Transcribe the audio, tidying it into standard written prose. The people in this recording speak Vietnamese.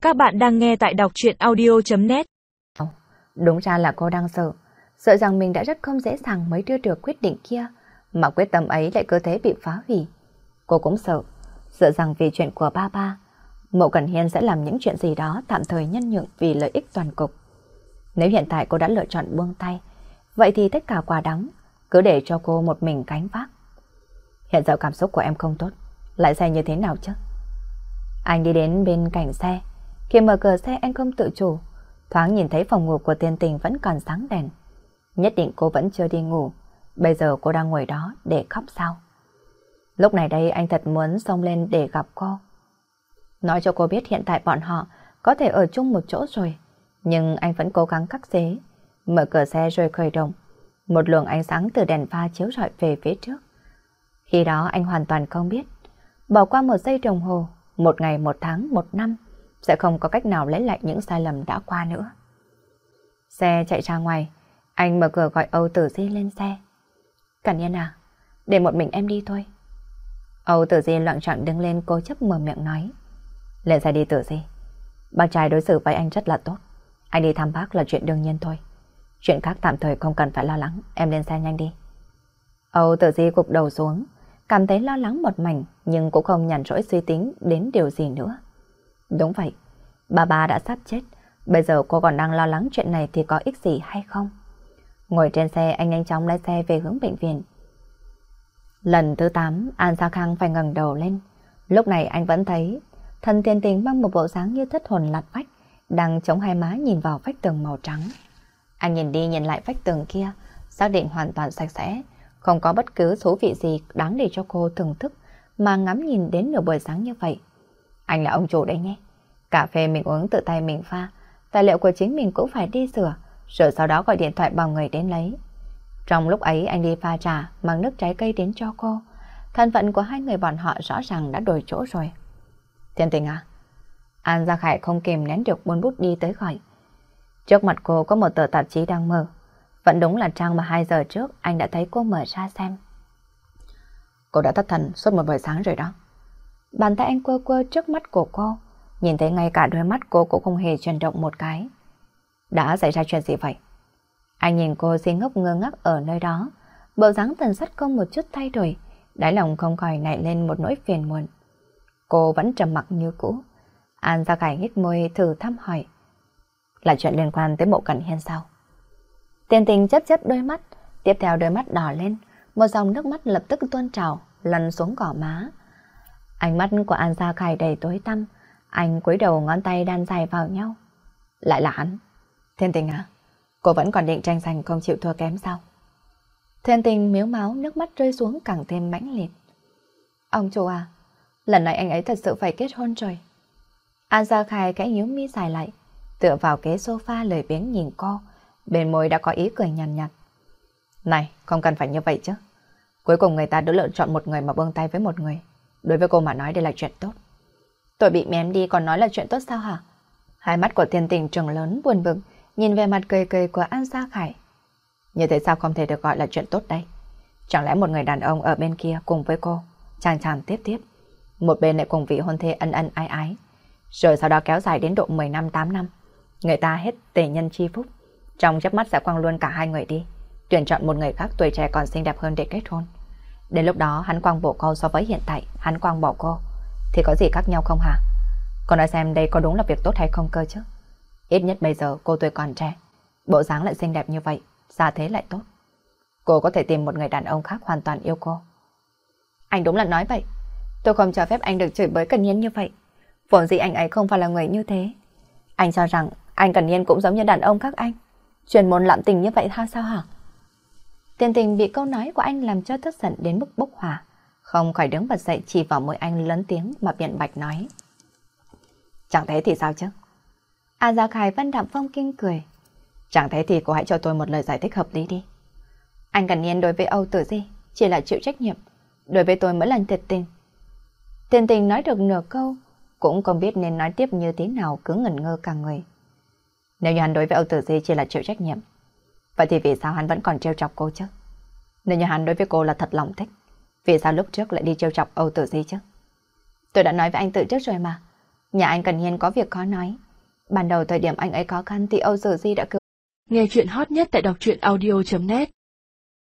Các bạn đang nghe tại đọc truyện audio.net. Đúng ra là cô đang sợ rằng mình đã rất không dễ dàng mới đưa được quyết định kia, mà quyết tâm ấy lại cứ thế bị phá hủy. Cô cũng sợ rằng vì chuyện của ba, Mộ Cẩn Hiên sẽ làm những chuyện gì đó tạm thời nhân nhượng vì lợi ích toàn cục. Nếu hiện tại cô đã lựa chọn buông tay, vậy thì tất cả quả đắng cứ để cho cô một mình gánh vác. Hiện giờ cảm xúc của em không tốt, lại xe như thế nào chứ? Anh đi đến bên cạnh xe, khi mở cửa xe anh không tự chủ, thoáng nhìn thấy phòng ngủ của Tiên Tình vẫn còn sáng đèn. Nhất định cô vẫn chưa đi ngủ, bây giờ cô đang ngồi đó để khóc sao? Lúc này đây anh thật muốn xông lên để gặp cô. Nói cho cô biết hiện tại bọn họ có thể ở chung một chỗ rồi, nhưng anh vẫn cố gắng khắc chế, mở cửa xe rồi khởi động. Một luồng ánh sáng từ đèn pha chiếu rọi về phía trước. Khi đó anh hoàn toàn không biết, bỏ qua một giây đồng hồ, một ngày, một tháng, một năm, sẽ không có cách nào lấy lại những sai lầm đã qua nữa. Xe chạy ra ngoài, anh mở cửa gọi Âu Tử Di lên xe. Cẩn Yên à, để một mình em đi thôi. Âu Tử Di loạng choạng đứng lên, cố chấp mở miệng nói. Lên xe đi Tử Di. Bác trai đối xử với anh rất là tốt. Anh đi thăm bác là chuyện đương nhiên thôi. Chuyện khác tạm thời không cần phải lo lắng, em lên xe nhanh đi. Âu Tử Di gục đầu xuống, cảm thấy lo lắng một mảnh, nhưng cũng không nhàn rỗi suy tính đến điều gì nữa. Đúng vậy, ba đã sắp chết, bây giờ cô còn đang lo lắng chuyện này thì có ích gì hay không? Ngồi trên xe, anh nhanh chóng lái xe về hướng bệnh viện. Lần thứ 8, An Gia Khang phải ngẩng đầu lên. Lúc này anh vẫn thấy thần Tiên Tình mang một bộ dáng như thất hồn lạc phách, đang chống hai má nhìn vào vách tường màu trắng. Anh nhìn đi nhìn lại vách tường kia, xác định hoàn toàn sạch sẽ, không có bất cứ thú vị gì đáng để cho cô thưởng thức mà ngắm nhìn đến nửa buổi sáng như vậy. Anh là ông chủ đấy nhé. Cà phê mình uống tự tay mình pha, tài liệu của chính mình cũng phải đi sửa, rồi sau đó gọi điện thoại bảo người đến lấy. Trong lúc ấy anh đi pha trà, mang nước trái cây đến cho cô. Thân phận của hai người bọn họ rõ ràng đã đổi chỗ rồi. Tiên Tình à? An Gia Khải không kìm nén được buôn bút đi tới gọi. Trước mặt cô có một tờ tạp chí đang mở. Vẫn đúng là trang mà 2 giờ trước anh đã thấy cô mở ra xem. Cô đã thất thần suốt một buổi sáng rồi đó. Bàn tay anh quơ quơ trước mắt của cô, nhìn thấy ngay cả đôi mắt cô cũng không hề chuyển động một cái. Đã xảy ra chuyện gì vậy? Anh nhìn cô si ngốc ngơ ngác ở nơi đó, bộ dáng thần sắc không một chút thay đổi, đáy lòng không khỏi nảy lên một nỗi phiền muộn. Cô vẫn trầm mặc như cũ. An Gia Khải nhếch môi thử thăm hỏi. Là chuyện liên quan tới Mộ Cẩn Hiên sao? Tiên Tình chớp chớp đôi mắt, tiếp theo đôi mắt đỏ lên, một dòng nước mắt lập tức tuôn trào, lăn xuống gò má. Ánh mắt của An Gia Khải đầy tối tăm, anh cúi đầu ngón tay đan dài vào nhau. Lại là hắn. Thiên Tình à, cô vẫn còn định tranh giành không chịu thua kém sao? Thiên Tình mếu máu, nước mắt rơi xuống càng thêm mãnh liệt. Ông chủ à, lần này anh ấy thật sự phải kết hôn rồi. An Gia Khải cái nhíu mi dài lại, tựa vào ghế sofa lười biếng nhìn cô, bên môi đã có ý cười nhàn nhạt. Này, không cần phải như vậy chứ. Cuối cùng người ta đã lựa chọn một người mà buông tay với một người. Đối với cô mà nói đây là chuyện tốt. Tôi bị mém đi còn nói là chuyện tốt sao hả? Hai mắt của Thiên Tình trừng lớn buồn bực, nhìn về mặt cười cười của An Gia Khải. Như thế sao không thể được gọi là chuyện tốt đây? Chẳng lẽ một người đàn ông ở bên kia cùng với cô, chàng chàng tiếp tiếp, một bên lại cùng vị hôn thê ân ân ái ái, rồi sau đó kéo dài đến độ 10 năm 8 năm. Người ta hết tề nhân chi phúc, trong chớp mắt sẽ quăng luôn cả hai người đi, tuyển chọn một người khác tuổi trẻ còn xinh đẹp hơn để kết hôn. Đến lúc đó hắn quăng bỏ cô so với hiện tại hắn quăng bỏ cô thì có gì khác nhau không hả? Còn nói xem đây có đúng là việc tốt hay không cơ chứ? Ít nhất bây giờ cô tuổi còn trẻ, bộ dáng lại xinh đẹp như vậy, gia thế lại tốt. Cô có thể tìm một người đàn ông khác hoàn toàn yêu cô. Anh đúng là nói vậy. Tôi không cho phép anh được chửi bới Cần Nhiên như vậy. Vốn dĩ anh ấy không phải là người như thế. Anh cho rằng anh Cần Nhiên cũng giống như đàn ông các anh, chuyên môn lạm tình như vậy ha sao hả? Tiên Tình bị câu nói của anh làm cho tức giận đến mức bốc hỏa, không khỏi đứng bật dậy chỉ vào môi anh lớn tiếng mà biện bạch nói. Chẳng thế thì sao chứ? A Gia Khải Vân Đạm Phong kinh cười. Chẳng thế thì cô hãy cho tôi một lời giải thích hợp lý đi. Anh Cần Nhiên đối với Âu Tử Di chỉ là chịu trách nhiệm, đối với tôi mới là thiệt tình. Tiên Tình nói được nửa câu, cũng không biết nên nói tiếp như thế nào, cứ ngẩn ngơ cả người. Nếu như hắn đối với Âu Tử Di chỉ là chịu trách nhiệm, vậy thì vì sao hắn vẫn còn trêu chọc cô chứ? Nếu như hắn đối với cô là thật lòng thích, vì sao lúc trước lại đi trêu chọc Âu Tử Di chứ? Tôi đã nói với anh từ trước rồi mà. Nhà anh Cần Hiên có việc khó nói. Ban đầu thời điểm anh ấy khó khăn thì Âu Sử Di đã cứu. Nghe chuyện hot nhất tại đọc truyện audio.net